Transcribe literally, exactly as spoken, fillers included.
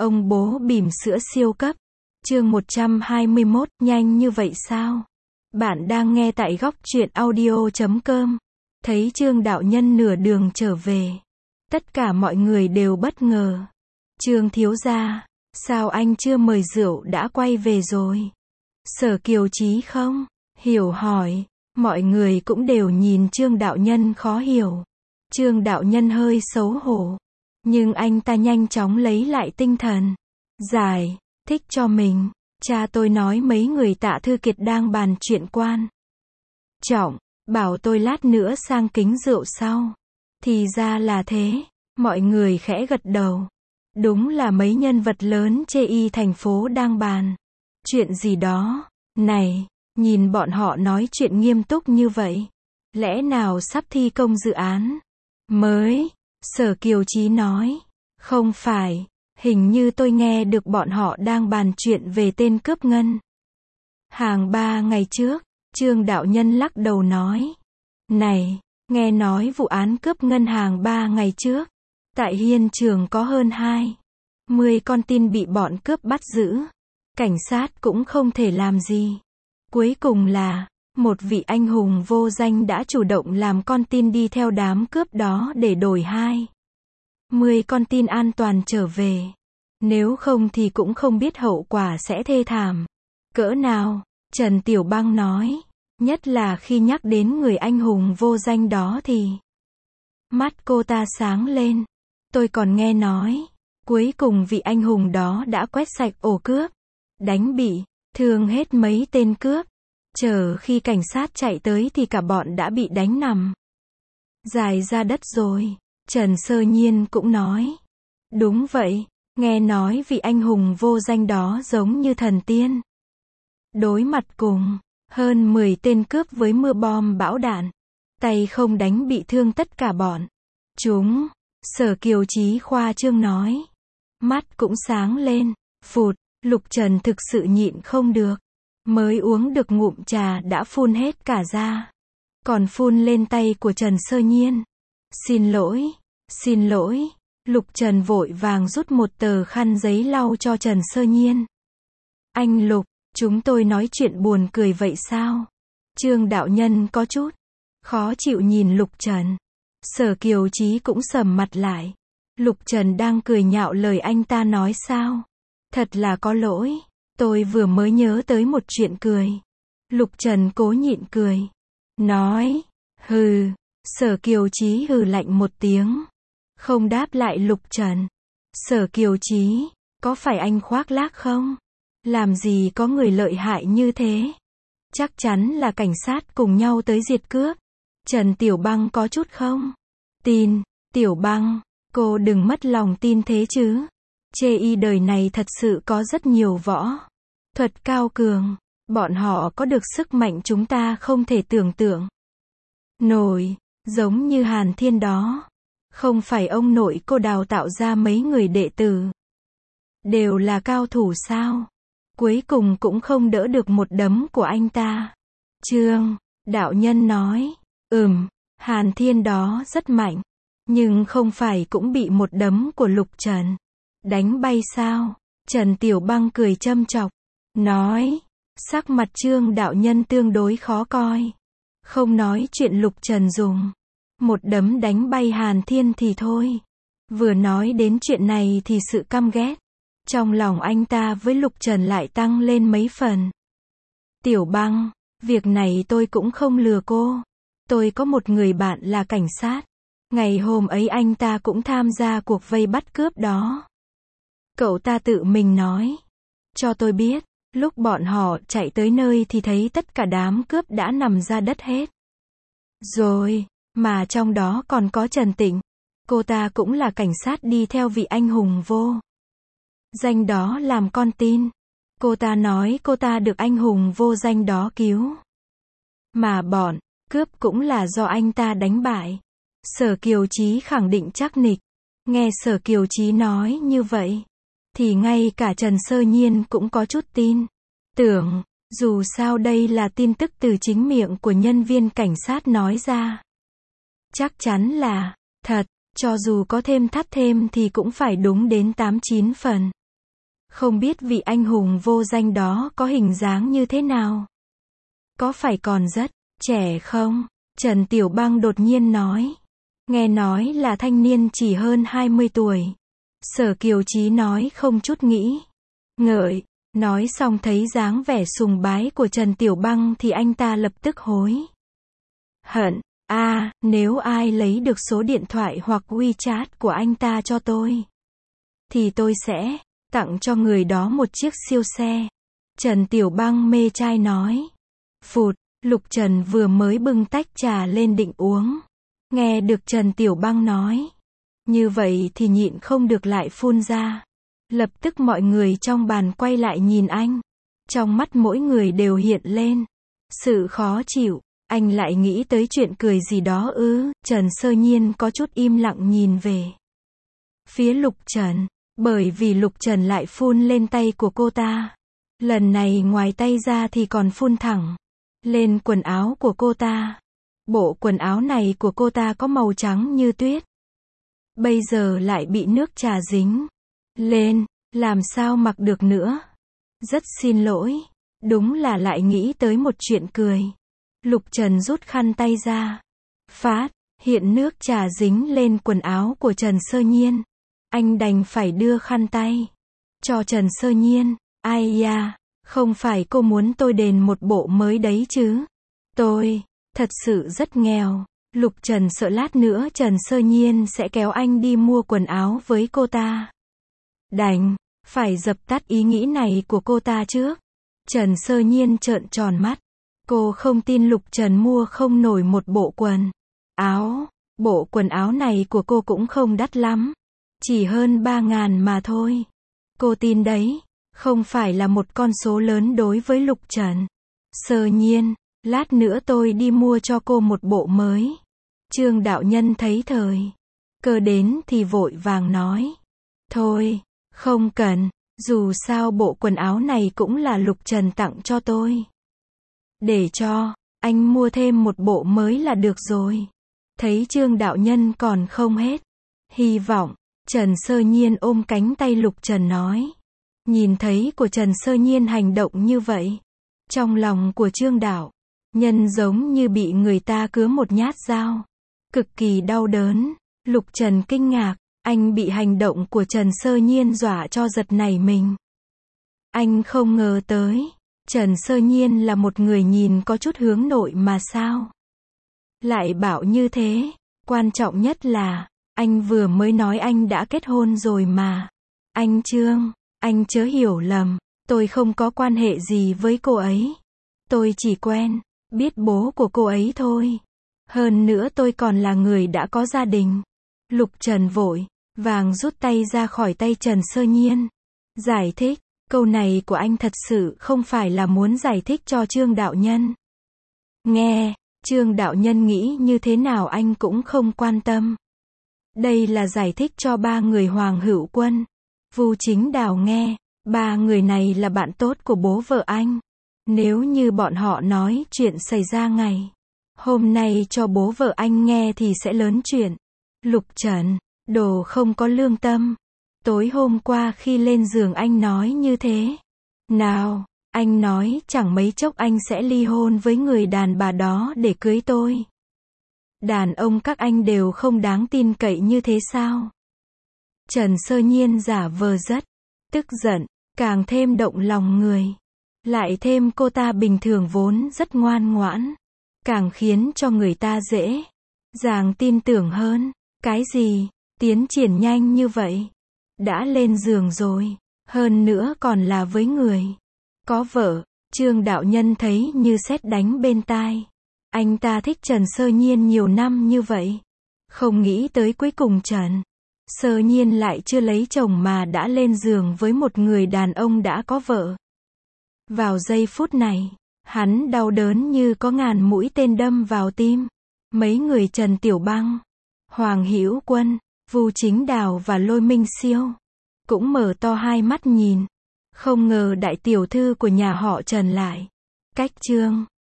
Ông bố bỉm sữa siêu cấp. Chương một trăm hai mươi mốt, nhanh như vậy sao? Bạn đang nghe tại góc truyện audio chấm com. Thấy Trương đạo nhân nửa đường trở về. Tất cả mọi người đều bất ngờ. Trương thiếu gia, sao anh chưa mời rượu đã quay về rồi? Sở Kiều Chí không hiểu hỏi. Mọi người cũng đều nhìn Trương đạo nhân khó hiểu. Trương đạo nhân hơi xấu hổ. Nhưng anh ta nhanh chóng lấy lại tinh thần. Giải thích cho mình. Cha tôi nói mấy người Tạ Thư Kiệt đang bàn chuyện quan trọng, bảo tôi lát nữa sang kính rượu sau. Thì ra là thế. Mọi người khẽ gật đầu. Đúng là mấy nhân vật lớn chê y thành phố đang bàn chuyện gì đó. Này, nhìn bọn họ nói chuyện nghiêm túc như vậy. Lẽ nào sắp thi công dự án mới? Sở Kiều Chí nói. Không phải, hình như tôi nghe được bọn họ đang bàn chuyện về tên cướp ngân hàng ba ngày trước. Trương đạo nhân lắc đầu nói. Này, nghe nói vụ án cướp ngân hàng ba ngày trước. Tại hiện trường có hơn hai mươi con tin bị bọn cướp bắt giữ. Cảnh sát cũng không thể làm gì. Cuối cùng là, một vị anh hùng vô danh đã chủ động làm con tin đi theo đám cướp đó để đổi hai mươi con tin an toàn trở về. Nếu không thì cũng không biết hậu quả sẽ thê thảm cỡ nào. Trần Tiểu Băng nói. Nhất là khi nhắc đến người anh hùng vô danh đó thì mắt cô ta sáng lên. Tôi còn nghe nói, cuối cùng vị anh hùng đó đã quét sạch ổ cướp, đánh bị thương hết mấy tên cướp. Chờ khi cảnh sát chạy tới thì cả bọn đã bị đánh nằm dài ra đất rồi. Trần Sơ Nhiên cũng nói. Đúng vậy, nghe nói vị anh hùng vô danh đó giống như thần tiên. Đối mặt cùng hơn mười tên cướp với mưa bom bão đạn, tay không đánh bị thương tất cả bọn chúng. Sở Kiều Chí khoa trương nói. Mắt cũng sáng lên. Phụt, Lục Trần thực sự nhịn không được. Mới uống được ngụm trà đã phun hết cả ra. Còn phun lên tay của Trần Sơ Nhiên. Xin lỗi, xin lỗi. Lục Trần vội vàng rút một tờ khăn giấy lau cho Trần Sơ Nhiên. Anh Lục, chúng tôi nói chuyện buồn cười vậy sao? Trương đạo nhân có chút khó chịu nhìn Lục Trần. Sở Kiều Chí cũng sầm mặt lại. Lục Trần đang cười nhạo lời anh ta nói sao? Thật là có lỗi. Tôi vừa mới nhớ tới một chuyện cười. Lục Trần cố nhịn cười. Nói. Hừ. Sở Kiều Chí hừ lạnh một tiếng. Không đáp lại Lục Trần. Sở Kiều Chí, có phải anh khoác lác không? Làm gì có người lợi hại như thế? Chắc chắn là cảnh sát cùng nhau tới diệt cướp. Trần Tiểu Băng có chút không tin. Tiểu Băng, cô đừng mất lòng tin thế chứ. Chê y đời này thật sự có rất nhiều võ thuật cao cường. Bọn họ có được sức mạnh chúng ta không thể tưởng tượng nổi. Giống như Hàn Thiên đó. Không phải ông nội cô đào tạo ra mấy người đệ tử đều là cao thủ sao? Cuối cùng cũng không đỡ được một đấm của anh ta. Trương đạo nhân nói. Ừm, Hàn Thiên đó rất mạnh. Nhưng không phải cũng bị một đấm của Lục Trần đánh bay sao? Trần Tiểu Băng cười châm chọc. Nói. Sắc mặt Trương đạo nhân tương đối khó coi. Không nói chuyện Lục Trần dùng một đấm đánh bay Hàn Thiên thì thôi. Vừa nói đến chuyện này thì sự căm ghét trong lòng anh ta với Lục Trần lại tăng lên mấy phần. Tiểu Băng, việc này tôi cũng không lừa cô. Tôi có một người bạn là cảnh sát. Ngày hôm ấy anh ta cũng tham gia cuộc vây bắt cướp đó. Cậu ta tự mình nói cho tôi biết, lúc bọn họ chạy tới nơi thì thấy tất cả đám cướp đã nằm ra đất hết rồi, mà trong đó còn có Trần Tịnh. Cô ta cũng là cảnh sát đi theo vị anh hùng vô danh đó làm con tin. Cô ta nói cô ta được anh hùng vô danh đó cứu. Mà bọn cướp cũng là do anh ta đánh bại. Sở Kiều Chí khẳng định chắc nịch. Nghe Sở Kiều Chí nói như vậy, thì ngay cả Trần Sơ Nhiên cũng có chút tin tưởng. Dù sao đây là tin tức từ chính miệng của nhân viên cảnh sát nói ra. Chắc chắn là thật. Cho dù có thêm thắt thêm thì cũng phải đúng đến tám chín phần. Không biết vị anh hùng vô danh đó có hình dáng như thế nào? Có phải còn rất trẻ không? Trần Tiểu Bang đột nhiên nói. Nghe nói là thanh niên chỉ hơn hai mươi tuổi. Sở Kiều Chí nói không chút nghĩ ngợi. Nói xong thấy dáng vẻ sùng bái của Trần Tiểu Bang thì anh ta lập tức hối hận. a à, nếu ai lấy được số điện thoại hoặc WeChat của anh ta cho tôi, thì tôi sẽ tặng cho người đó một chiếc siêu xe. Trần Tiểu Bang mê trai nói. Phụt, Lục Trần vừa mới bưng tách trà lên định uống. Nghe được Trần Tiểu Bang nói như vậy thì nhịn không được lại phun ra. Lập tức mọi người trong bàn quay lại nhìn anh. Trong mắt mỗi người đều hiện lên sự khó chịu. Anh lại nghĩ tới chuyện cười gì đó ư? Trần Sơ Nhiên có chút im lặng nhìn về phía Lục Trần. Bởi vì Lục Trần lại phun lên tay của cô ta. Lần này ngoài tay ra thì còn phun thẳng lên quần áo của cô ta. Bộ quần áo này của cô ta có màu trắng như tuyết. Bây giờ lại bị nước trà dính lên, làm sao mặc được nữa. Rất xin lỗi. Đúng là lại nghĩ tới một chuyện cười. Lục Trần rút khăn tay ra. Phát, hiện nước trà dính lên quần áo của Trần Sơ Nhiên. Anh đành phải đưa khăn tay cho Trần Sơ Nhiên. Ai da, không phải cô muốn tôi đền một bộ mới đấy chứ? Tôi thật sự rất nghèo. Lục Trần sợ lát nữa Trần Sơ Nhiên sẽ kéo anh đi mua quần áo với cô ta. Đành phải dập tắt ý nghĩ này của cô ta trước. Trần Sơ Nhiên trợn tròn mắt. Cô không tin Lục Trần mua không nổi một bộ quần áo. Bộ quần áo này của cô cũng không đắt lắm. Chỉ hơn ba ngàn mà thôi. Cô tin đấy. Không phải là một con số lớn đối với Lục Trần. Sơ Nhiên, lát nữa tôi đi mua cho cô một bộ mới. Trương đạo nhân thấy thời cơ đến thì vội vàng nói. Thôi, không cần. Dù sao bộ quần áo này cũng là Lục Trần tặng cho tôi. Để cho anh mua thêm một bộ mới là được rồi. Thấy Trương đạo nhân còn không hết hy vọng, Trần Sơ Nhiên ôm cánh tay Lục Trần nói. Nhìn thấy của Trần Sơ Nhiên hành động như vậy, trong lòng của Trương đạo nhân giống như bị người ta cứa một nhát dao, cực kỳ đau đớn. Lục Trần kinh ngạc, anh bị hành động của Trần Sơ Nhiên dọa cho giật nảy mình. Anh không ngờ tới, Trần Sơ Nhiên là một người nhìn có chút hướng nội mà sao lại bảo như thế. Quan trọng nhất là, anh vừa mới nói anh đã kết hôn rồi mà. Anh Trương, anh chớ hiểu lầm, tôi không có quan hệ gì với cô ấy. Tôi chỉ quen, biết bố của cô ấy thôi. Hơn nữa tôi còn là người đã có gia đình. Lục Trần vội vàng rút tay ra khỏi tay Trần Sơ Nhiên. Giải thích, câu này của anh thật sự không phải là muốn giải thích cho Trương đạo nhân nghe. Trương đạo nhân nghĩ như thế nào anh cũng không quan tâm. Đây là giải thích cho ba người Hoàng Hữu Quân, Vu Chính Đào nghe. Ba người này là bạn tốt của bố vợ anh. Nếu như bọn họ nói chuyện xảy ra ngày hôm nay cho bố vợ anh nghe thì sẽ lớn chuyện. Lục Trần, đồ không có lương tâm. Tối hôm qua khi lên giường anh nói như thế nào? Anh nói chẳng mấy chốc anh sẽ ly hôn với người đàn bà đó để cưới tôi. Đàn ông các anh đều không đáng tin cậy như thế sao? Trần Sơ Nhiên giả vờ rất tức giận, càng thêm động lòng người. Lại thêm cô ta bình thường vốn rất ngoan ngoãn, càng khiến cho người ta dễ dàng tin tưởng hơn. Cái gì? Tiến triển nhanh như vậy? Đã lên giường rồi, hơn nữa còn là với người có vợ. Trương đạo nhân thấy như sét đánh bên tai. Anh ta thích Trần Sơ Nhiên nhiều năm như vậy, không nghĩ tới cuối cùng Trần Sơ Nhiên lại chưa lấy chồng mà đã lên giường với một người đàn ông đã có vợ. Vào giây phút này, hắn đau đớn như có ngàn mũi tên đâm vào tim. Mấy người Trần Tiểu Bang, Hoàng Hữu Quân, Vu Chính Đào và Lôi Minh Siêu cũng mở to hai mắt nhìn. Không ngờ đại tiểu thư của nhà họ Trần lại cách Trương